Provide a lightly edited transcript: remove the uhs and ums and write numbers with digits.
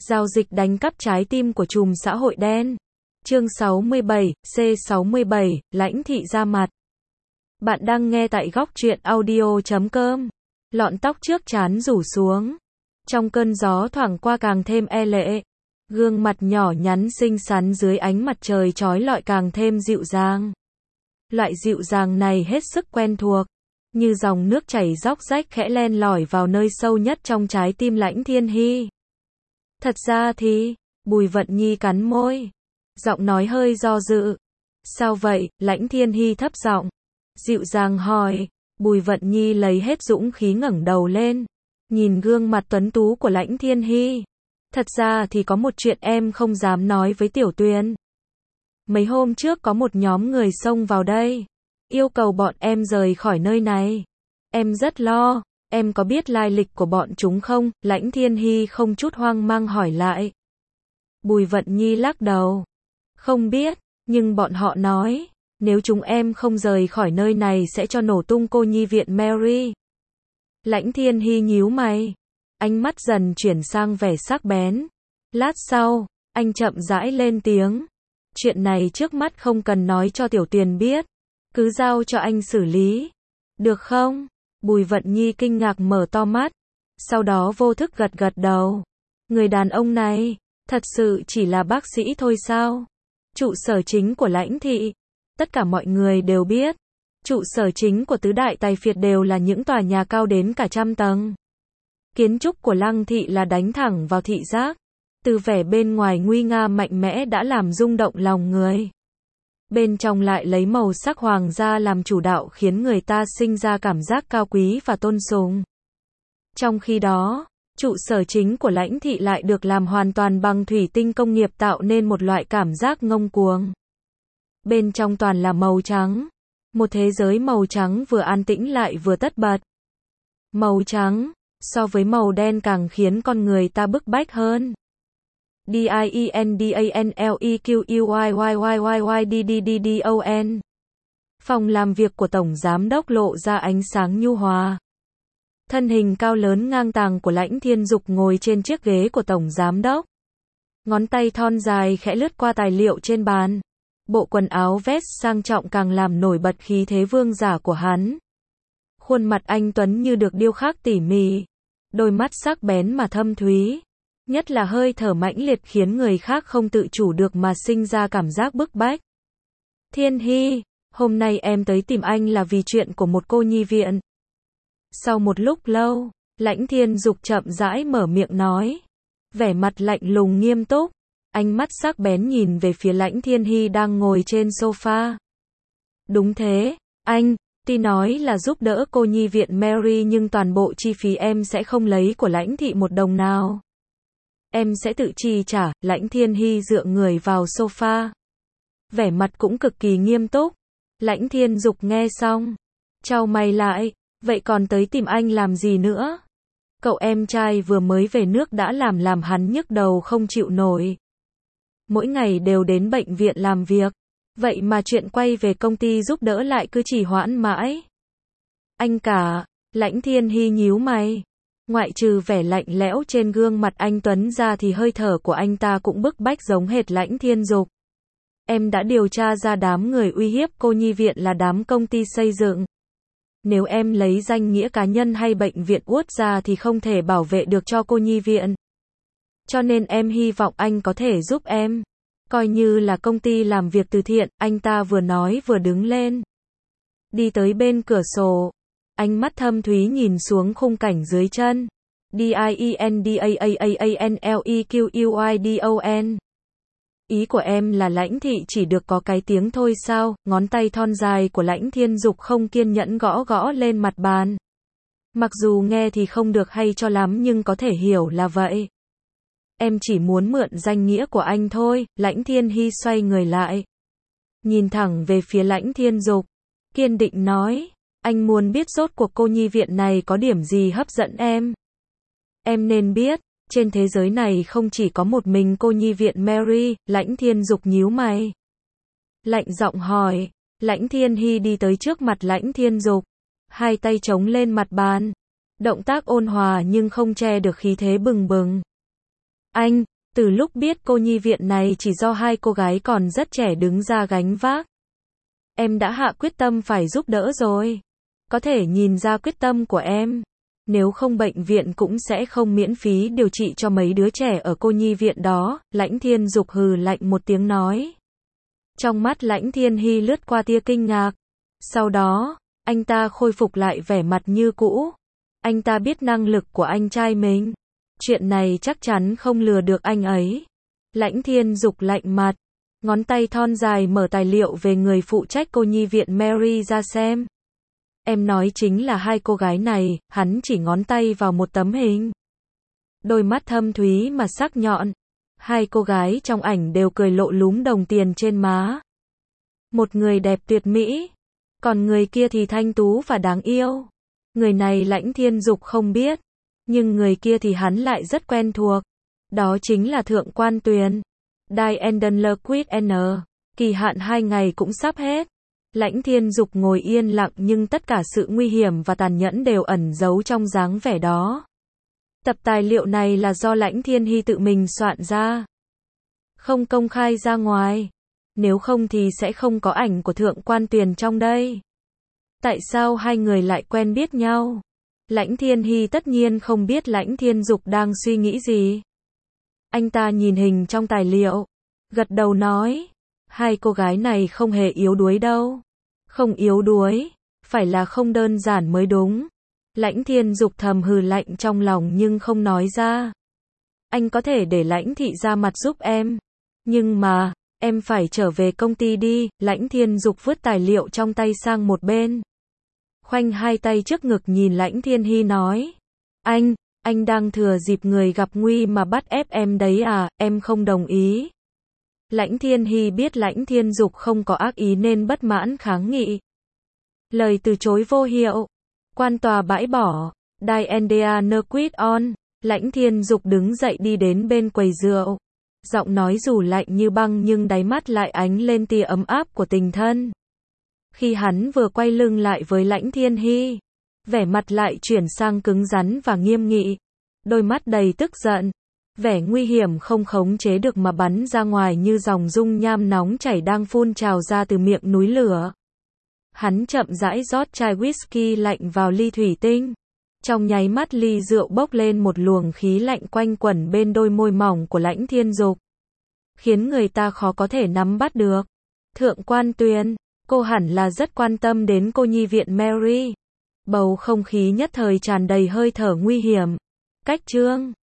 Giao dịch đánh cắp trái tim của trùm xã hội đen. Chương 67, C67, Lãnh Thị ra mặt. Bạn đang nghe tại góc truyện audio.com. Lọn tóc trước trán rủ xuống. Trong cơn gió thoảng qua càng thêm e lệ. Gương mặt nhỏ nhắn xinh xắn dưới ánh mặt trời chói lọi càng thêm dịu dàng. Loại dịu dàng này hết sức quen thuộc. Như dòng nước chảy róc rách khẽ len lỏi vào nơi sâu nhất trong trái tim Lãnh Thiên Hy. Thật ra thì, Bùi Vận Nhi cắn môi. Giọng nói hơi do dự. Sao vậy? Lãnh Thiên Hy thấp giọng, dịu dàng hỏi. Bùi Vận Nhi lấy hết dũng khí ngẩng đầu lên. Nhìn gương mặt tuấn tú của Lãnh Thiên Hy. Thật ra thì có một chuyện em không dám nói với Tiểu Tuyền. Mấy hôm trước có một nhóm người xông vào đây. Yêu cầu bọn em rời khỏi nơi này. Em rất lo. Em có biết lai lịch của bọn chúng không? Lãnh Thiên Hy không chút hoang mang hỏi lại. Bùi Vận Nhi lắc đầu. Không biết, nhưng bọn họ nói, nếu chúng em không rời khỏi nơi này sẽ cho nổ tung cô nhi viện Mary. Lãnh Thiên Hy nhíu mày. Ánh mắt dần chuyển sang vẻ sắc bén. Lát sau, anh chậm rãi lên tiếng. Chuyện này trước mắt không cần nói cho Tiểu Tuyền biết. Cứ giao cho anh xử lý. Được không? Bùi Vận Nhi kinh ngạc mở to mắt. Sau đó vô thức gật gật đầu. Người đàn ông này, thật sự chỉ là bác sĩ thôi sao? Trụ sở chính của Lãnh thị. Tất cả mọi người đều biết. Trụ sở chính của tứ đại tài phiệt đều là những tòa nhà cao đến cả 100 tầng. Kiến trúc của Lăng thị là đánh thẳng vào thị giác. Từ vẻ bên ngoài nguy nga mạnh mẽ đã làm rung động lòng người. Bên trong lại lấy màu sắc hoàng gia làm chủ đạo khiến người ta sinh ra cảm giác cao quý và tôn sùng. Trong khi đó, trụ sở chính của Lãnh thị lại được làm hoàn toàn bằng thủy tinh công nghiệp tạo nên một loại cảm giác ngông cuồng. Bên trong toàn là màu trắng. Một thế giới màu trắng vừa an tĩnh lại vừa tất bật. Màu trắng, so với màu đen càng khiến con người ta bức bách hơn. DIENDANLEQUYYYYYYDDDDON. Phòng làm việc của Tổng Giám đốc lộ ra ánh sáng nhu hòa. Thân hình cao lớn ngang tàng của Lãnh Thiên Dục ngồi trên chiếc ghế của Tổng Giám đốc. Ngón tay thon dài khẽ lướt qua tài liệu trên bàn. Bộ quần áo vest sang trọng càng làm nổi bật khí thế vương giả của hắn. Khuôn mặt anh tuấn như được điêu khắc tỉ mỉ. Đôi mắt sắc bén mà thâm thúy. Nhất là hơi thở mãnh liệt khiến người khác không tự chủ được mà sinh ra cảm giác bức bách. Thiên Hy, hôm nay em tới tìm anh là vì chuyện của một cô nhi viện. Sau một lúc lâu, Lãnh Thiên Dục chậm rãi mở miệng nói. Vẻ mặt lạnh lùng nghiêm túc. Ánh mắt sắc bén nhìn về phía Lãnh Thiên Hy đang ngồi trên sofa. Đúng thế, anh, tuy nói là giúp đỡ cô nhi viện Mary nhưng toàn bộ chi phí em sẽ không lấy của Lãnh thị một đồng nào. Em sẽ tự chi trả. Lãnh Thiên Hy dựa người vào sofa. Vẻ mặt cũng cực kỳ nghiêm túc. Lãnh Thiên Dục nghe xong, chau mày lại, vậy còn tới tìm anh làm gì nữa? Cậu em trai vừa mới về nước đã làm hắn nhức đầu không chịu nổi. Mỗi ngày đều đến bệnh viện làm việc. Vậy mà chuyện quay về công ty giúp đỡ lại cứ trì hoãn mãi. Anh cả, Lãnh Thiên Hy nhíu mày. Ngoại trừ vẻ lạnh lẽo trên gương mặt anh tuấn ra thì hơi thở của anh ta cũng bức bách giống hệt Lãnh Thiên Dục. Em đã điều tra ra đám người uy hiếp cô nhi viện là đám công ty xây dựng. Nếu em lấy danh nghĩa cá nhân hay bệnh viện uất ra thì không thể bảo vệ được cho cô nhi viện. Cho nên em hy vọng anh có thể giúp em. Coi như là công ty làm việc từ thiện. Anh ta vừa nói vừa đứng lên. Đi tới bên cửa sổ. Ánh mắt thâm thúy nhìn xuống khung cảnh dưới chân. DIENDAAANLEQUYDON. Ý của em là Lãnh thị chỉ được có cái tiếng thôi sao? Ngón tay thon dài của Lãnh Thiên Dục không kiên nhẫn gõ lên mặt bàn. Mặc dù nghe thì không được hay cho lắm nhưng có thể hiểu là vậy. Em chỉ muốn mượn danh nghĩa của anh thôi. Lãnh Thiên Hy xoay người lại. Nhìn thẳng về phía Lãnh Thiên Dục. Kiên định nói. Anh muốn biết rốt cuộc cô nhi viện này có điểm gì hấp dẫn em. Em nên biết, trên thế giới này không chỉ có một mình cô nhi viện Mary. Lãnh Thiên Dục nhíu mày. Lạnh giọng hỏi. Lãnh Thiên Hy đi tới trước mặt Lãnh Thiên Dục. Hai tay chống lên mặt bàn. Động tác ôn hòa nhưng không che được khí thế bừng bừng. Anh, Từ lúc biết cô nhi viện này chỉ do hai cô gái còn rất trẻ đứng ra gánh vác, em đã hạ quyết tâm phải giúp đỡ rồi. Có thể nhìn ra quyết tâm của em. Nếu không bệnh viện cũng sẽ không miễn phí điều trị cho mấy đứa trẻ ở cô nhi viện đó, Lãnh Thiên Dục hừ lạnh một tiếng nói. Trong mắt Lãnh Thiên Hy lướt qua tia kinh ngạc. Sau đó, anh ta khôi phục lại vẻ mặt như cũ. Anh ta biết năng lực của anh trai mình. Chuyện này chắc chắn không lừa được anh ấy. Lãnh Thiên Dục lạnh mặt. Ngón tay thon dài mở tài liệu về người phụ trách cô nhi viện Mary ra xem. Em nói chính là hai cô gái này, hắn chỉ ngón tay vào một tấm hình. Đôi mắt thâm thúy mà sắc nhọn. Hai cô gái trong ảnh đều cười lộ lúm đồng tiền trên má. Một người đẹp tuyệt mỹ, còn người kia thì thanh tú và đáng yêu. Người này Lãnh Thiên Dục không biết, nhưng người kia thì hắn lại rất quen thuộc. Đó chính là Thượng Quan Tuyền. Diane Lequit N. Kỳ hạn 2 ngày cũng sắp hết. Lãnh Thiên Dục ngồi yên lặng nhưng tất cả sự nguy hiểm và tàn nhẫn đều ẩn giấu trong dáng vẻ đó. Tập tài liệu này là do Lãnh Thiên Hy tự mình soạn ra. Không công khai ra ngoài. Nếu không thì sẽ không có ảnh của Thượng Quan Tuyền trong đây. Tại sao hai người lại quen biết nhau? Lãnh Thiên Hy tất nhiên không biết Lãnh Thiên Dục đang suy nghĩ gì. Anh ta nhìn hình trong tài liệu, gật đầu nói, hai cô gái này không hề yếu đuối đâu. Không yếu đuối, phải là không đơn giản mới đúng. Lãnh Thiên Dục thầm hừ lạnh trong lòng nhưng không nói ra. Anh có thể để Lãnh thị ra mặt giúp em. Nhưng mà, em phải trở về công ty đi. Lãnh Thiên Dục vứt tài liệu trong tay sang một bên. Khoanh hai tay trước ngực nhìn Lãnh Thiên Hy nói. Anh đang thừa dịp người gặp nguy mà bắt ép em đấy à, em không đồng ý. Lãnh Thiên Hy biết Lãnh Thiên Dục không có ác ý nên bất mãn kháng nghị. Lời từ chối vô hiệu. Quan tòa bãi bỏ. Diane quit on. Lãnh Thiên Dục đứng dậy đi đến bên quầy rượu. Giọng nói dù lạnh như băng nhưng đáy mắt lại ánh lên tia ấm áp của tình thân. Khi hắn vừa quay lưng lại với Lãnh Thiên Hy, vẻ mặt lại chuyển sang cứng rắn và nghiêm nghị. Đôi mắt đầy tức giận. Vẻ nguy hiểm không khống chế được mà bắn ra ngoài như dòng dung nham nóng chảy đang phun trào ra từ miệng núi lửa. Hắn chậm rãi rót chai whisky lạnh vào ly thủy tinh. Trong nháy mắt ly rượu bốc lên một luồng khí lạnh quanh quẩn bên đôi môi mỏng của Lãnh Thiên Dục, khiến người ta khó có thể nắm bắt được. Thượng Quan Tuyền, cô hẳn là rất quan tâm đến cô nhi viện Mary. Bầu không khí nhất thời tràn đầy hơi thở nguy hiểm. Cách chương